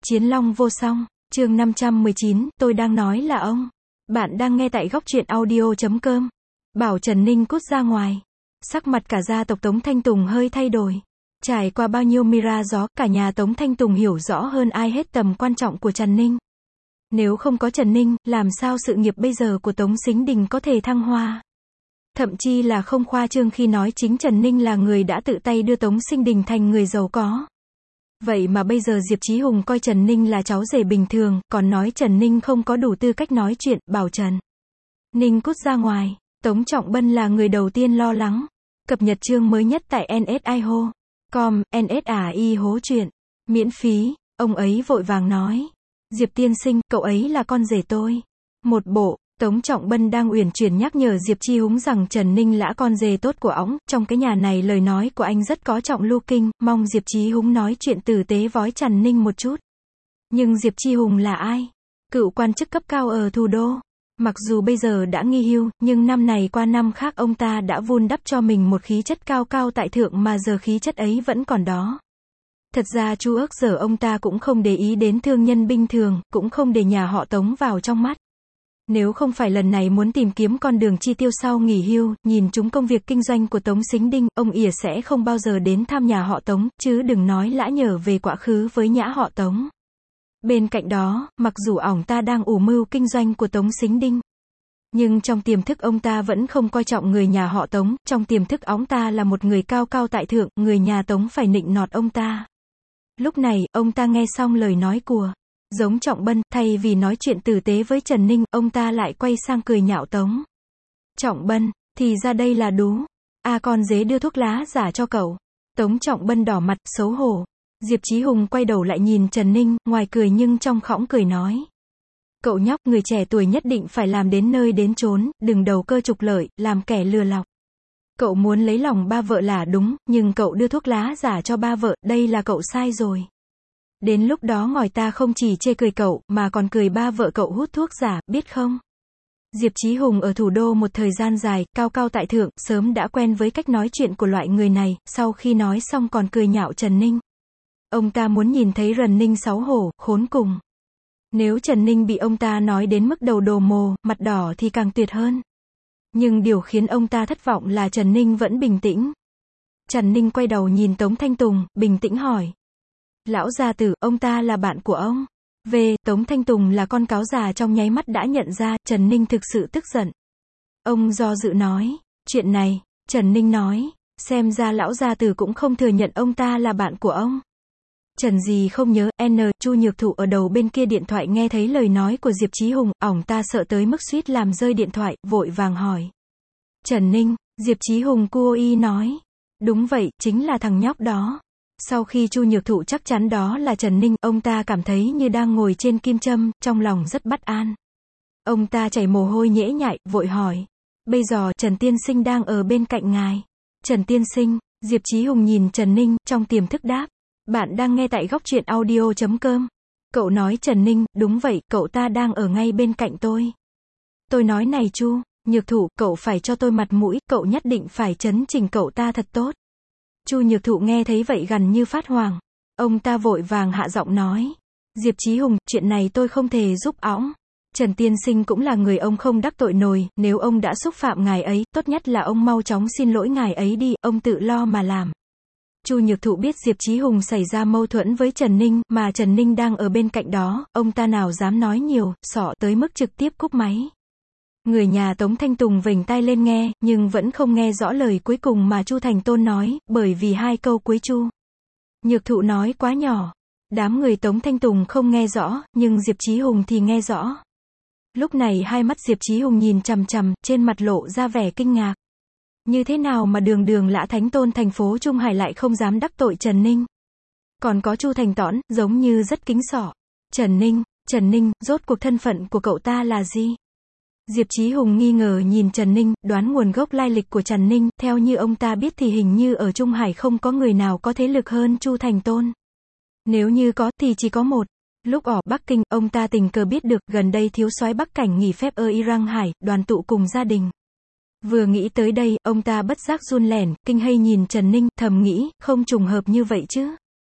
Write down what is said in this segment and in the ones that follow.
Chiến Long vô song, chương 519, tôi đang nói là ông. Bạn đang nghe tại góc truyện audio.com. Bảo Trần Ninh cút ra ngoài. Sắc mặt cả gia tộc Tống Thanh Tùng hơi thay đổi. Trải qua bao nhiêu mira gió, cả nhà Tống Thanh Tùng hiểu rõ hơn ai hết tầm quan trọng của Trần Ninh. Nếu không có Trần Ninh, làm sao sự nghiệp bây giờ của Tống Sính Đình có thể thăng hoa? Thậm chí là không khoa trương khi nói chính Trần Ninh là người đã tự tay đưa Tống Sính Đình thành người giàu có. Vậy mà bây giờ Diệp Chí Hùng coi Trần Ninh là cháu rể bình thường, còn nói Trần Ninh không có đủ tư cách nói chuyện, bảo Trần Ninh cút ra ngoài. Tống Trọng Bân là người đầu tiên lo lắng. Cập nhật chương mới nhất tại nsiho.com, NSAI hố chuyện. Miễn phí, ông ấy vội vàng nói. Diệp tiên sinh, cậu ấy là con rể tôi. Một bộ, Tống Trọng Bân đang uyển chuyển nhắc nhở Diệp Chí Hùng rằng Trần Ninh là con rể tốt của ổng, trong cái nhà này lời nói của anh rất có trọng lưu kinh, mong Diệp Chí Hùng nói chuyện tử tế với Trần Ninh một chút. Nhưng Diệp Chí Hùng là ai? Cựu quan chức cấp cao ở thủ đô. Mặc dù bây giờ đã nghỉ hưu, nhưng năm này qua năm khác ông ta đã vun đắp cho mình một khí chất cao cao tại thượng mà giờ khí chất ấy vẫn còn đó. Thật ra Chu ước giờ ông ta cũng không để ý đến thương nhân bình thường, cũng không để nhà họ Tống vào trong mắt. Nếu không phải lần này muốn tìm kiếm con đường chi tiêu sau nghỉ hưu, nhìn chúng công việc kinh doanh của Tống Sính Đình, ông ỉa sẽ không bao giờ đến thăm nhà họ Tống, chứ đừng nói lã nhở về quá khứ với nhã họ Tống. Bên cạnh đó, mặc dù ổng ta đang ủ mưu kinh doanh của Tống Sính Đình, nhưng trong tiềm thức ông ta vẫn không coi trọng người nhà họ Tống, trong tiềm thức ổng ta là một người cao cao tại thượng, người nhà Tống phải nịnh nọt ông ta. Lúc này, ông ta nghe xong lời nói của Giống Trọng Bân, thay vì nói chuyện tử tế với Trần Ninh, ông ta lại quay sang cười nhạo Tống Trọng Bân, thì ra đây là đú. Con dế đưa thuốc lá giả cho cậu. Tống Trọng Bân đỏ mặt, xấu hổ. Diệp Chí Hùng quay đầu lại nhìn Trần Ninh, ngoài cười nhưng trong khõng cười nói. Cậu nhóc, người trẻ tuổi nhất định phải làm đến nơi đến chốn, đừng đầu cơ trục lợi, làm kẻ lừa lọc. Cậu muốn lấy lòng ba vợ là đúng, nhưng cậu đưa thuốc lá giả cho ba vợ, đây là cậu sai rồi. Đến lúc đó ngòi ta không chỉ chê cười cậu, mà còn cười ba vợ cậu hút thuốc giả, biết không? Diệp Chí Hùng ở thủ đô một thời gian dài, cao cao tại thượng, sớm đã quen với cách nói chuyện của loại người này, sau khi nói xong còn cười nhạo Trần Ninh. Ông ta muốn nhìn thấy Trần Ninh xấu hổ, khốn cùng. Nếu Trần Ninh bị ông ta nói đến mức đầu đổ mồ, mặt đỏ thì càng tuyệt hơn. Nhưng điều khiến ông ta thất vọng là Trần Ninh vẫn bình tĩnh. Trần Ninh quay đầu nhìn Tống Thanh Tùng, bình tĩnh hỏi. Lão gia tử, ông ta là bạn của ông. Tống Thanh Tùng là con cáo già trong nháy mắt đã nhận ra, Trần Ninh thực sự tức giận. Ông do dự nói, chuyện này, Trần Ninh nói, xem ra lão gia tử cũng không thừa nhận ông ta là bạn của ông. Trần gì không nhớ, Chu Nhược Thụ ở đầu bên kia điện thoại nghe thấy lời nói của Diệp Chí Hùng, ổng ta sợ tới mức suýt làm rơi điện thoại, vội vàng hỏi. Trần Ninh, Diệp Chí Hùng cua nói. Đúng vậy, chính là thằng nhóc đó. Sau khi Chu Nhược Thụ chắc chắn đó là Trần Ninh, ông ta cảm thấy như đang ngồi trên kim châm, trong lòng rất bất an. Ông ta chảy mồ hôi nhễ nhại, vội hỏi. Bây giờ Trần Tiên Sinh đang ở bên cạnh ngài. Trần Tiên Sinh, Diệp Chí Hùng nhìn Trần Ninh, trong tiềm thức đáp. Bạn đang nghe tại góc truyện audio.com. Cậu nói Trần Ninh, đúng vậy, cậu ta đang ở ngay bên cạnh tôi. Tôi nói này Chu Nhược Thụ, cậu phải cho tôi mặt mũi, cậu nhất định phải trấn chỉnh cậu ta thật tốt. Chu Nhược Thụ nghe thấy vậy gần như phát hoảng. Ông ta vội vàng hạ giọng nói. Diệp Chí Hùng, chuyện này tôi không thể giúp ổng. Trần Tiên Sinh cũng là người ông không đắc tội nổi, nếu ông đã xúc phạm ngài ấy, tốt nhất là ông mau chóng xin lỗi ngài ấy đi, ông tự lo mà làm. Chu Nhược Thụ biết Diệp Chí Hùng xảy ra mâu thuẫn với Trần Ninh, mà Trần Ninh đang ở bên cạnh đó, ông ta nào dám nói nhiều, sợ tới mức trực tiếp cúp máy. Người nhà Tống Thanh Tùng vểnh tai lên nghe, nhưng vẫn không nghe rõ lời cuối cùng mà Chu Thành Tôn nói, bởi vì hai câu cuối Chu Nhược Thụ nói quá nhỏ. Đám người Tống Thanh Tùng không nghe rõ, nhưng Diệp Chí Hùng thì nghe rõ. Lúc này hai mắt Diệp Chí Hùng nhìn chằm chằm, trên mặt lộ ra vẻ kinh ngạc. Như thế nào mà đường Lã Thánh Tôn thành phố Trung Hải lại không dám đắc tội Trần Ninh? Còn có Chu Thành Tõn, giống như rất kính sợ. Trần Ninh, rốt cuộc thân phận của cậu ta là gì? Diệp Chí Hùng nghi ngờ nhìn Trần Ninh, đoán nguồn gốc lai lịch của Trần Ninh, theo như ông ta biết thì hình như ở Trung Hải không có người nào có thế lực hơn Chu Thành Tôn. Nếu như có, thì chỉ có một. Lúc ở Bắc Kinh, ông ta tình cờ biết được, gần đây thiếu soái Bắc Cảnh nghỉ phép ở Irang Hải, đoàn tụ cùng gia đình. Vừa nghĩ tới đây, ông ta bất giác run lẻn, kinh hây nhìn Trần Ninh, thầm nghĩ, không trùng hợp như vậy chứ.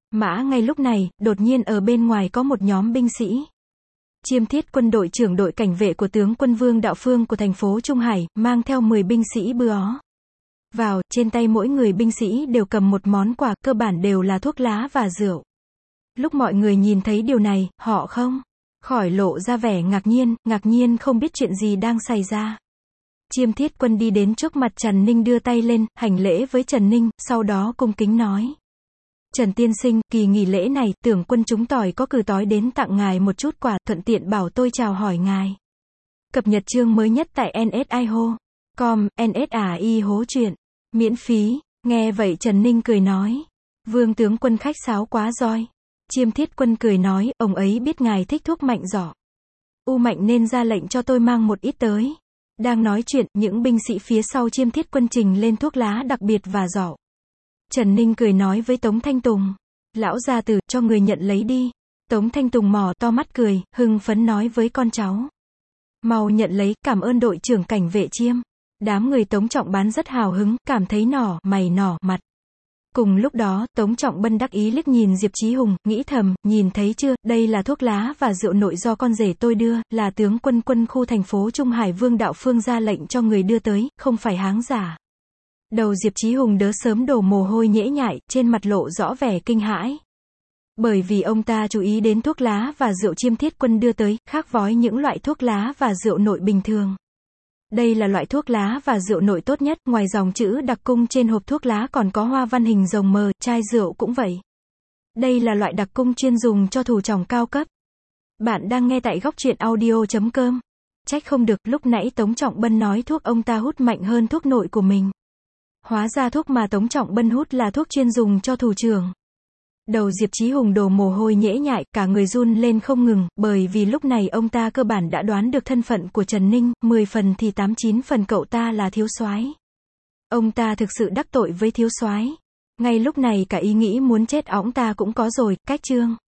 Mã ngay lúc này, đột nhiên ở bên ngoài có một nhóm binh sĩ. Chiêm Thiết Quân đội trưởng đội cảnh vệ của tướng quân Vương Đạo Phương của thành phố Trung Hải, mang theo 10 binh sĩ bứa vào, trên tay mỗi người binh sĩ đều cầm một món quà, cơ bản đều là thuốc lá và rượu. Lúc mọi người nhìn thấy điều này, họ không khỏi lộ ra vẻ ngạc nhiên không biết chuyện gì đang xảy ra. Chiêm Thiết Quân đi đến trước mặt Trần Ninh đưa tay lên, hành lễ với Trần Ninh, sau đó cung kính nói. Trần tiên sinh, kỳ nghỉ lễ này, tưởng quân chúng tỏi có cử tói đến tặng ngài một chút quà, thuận tiện bảo tôi chào hỏi ngài. Cập nhật chương mới nhất tại nsiho.com, NSAI hố chuyện. Miễn phí. Nghe vậy Trần Ninh cười nói. Vương tướng quân khách sáo quá roi. Chiêm Thiết Quân cười nói, ông ấy biết ngài thích thuốc mạnh giỏ. U Mạnh nên ra lệnh cho tôi mang một ít tới. Đang nói chuyện, những binh sĩ phía sau Chiêm Thiết Quân trình lên thuốc lá đặc biệt và giỏ. Trần Ninh cười nói với Tống Thanh Tùng. Lão gia tử, cho người nhận lấy đi. Tống Thanh Tùng mỏ to mắt cười, hưng phấn nói với con cháu. Mau nhận lấy, cảm ơn đội trưởng cảnh vệ Chiêm. Đám người Tống Trọng Bán rất hào hứng, cảm thấy nỏ mặt. Cùng lúc đó, Tống Trọng Bân đắc ý liếc nhìn Diệp Chí Hùng, nghĩ thầm, nhìn thấy chưa, đây là thuốc lá và rượu nội do con rể tôi đưa, là tướng quân khu thành phố Trung Hải Vương Đạo Phương ra lệnh cho người đưa tới, không phải háng giả. Đầu Diệp Chí Hùng đỡ sớm đổ mồ hôi nhễ nhại, trên mặt lộ rõ vẻ kinh hãi. Bởi vì ông ta chú ý đến thuốc lá và rượu Chiêm Thiết Quân đưa tới, khác với những loại thuốc lá và rượu nội bình thường. Đây là loại thuốc lá và rượu nội tốt nhất, ngoài dòng chữ đặc cung trên hộp thuốc lá còn có hoa văn hình rồng mờ, chai rượu cũng vậy. Đây là loại đặc cung chuyên dùng cho thủ tròng cao cấp. Bạn đang nghe tại gocchuyenaudio.com. Trách không được, lúc nãy Tống Trọng Bân nói thuốc ông ta hút mạnh hơn thuốc nội của mình. Hóa ra thuốc mà Tống Trọng Bân hút là thuốc chuyên dùng cho thủ trưởng. Đầu Diệp Chí Hùng đổ mồ hôi nhễ nhại, cả người run lên không ngừng, bởi vì lúc này ông ta cơ bản đã đoán được thân phận của Trần Ninh, 10 phần thì 89 phần cậu ta là thiếu soái. Ông ta thực sự đắc tội với thiếu soái. Ngay lúc này cả ý nghĩ muốn chết ẵng ta cũng có rồi, cách chương.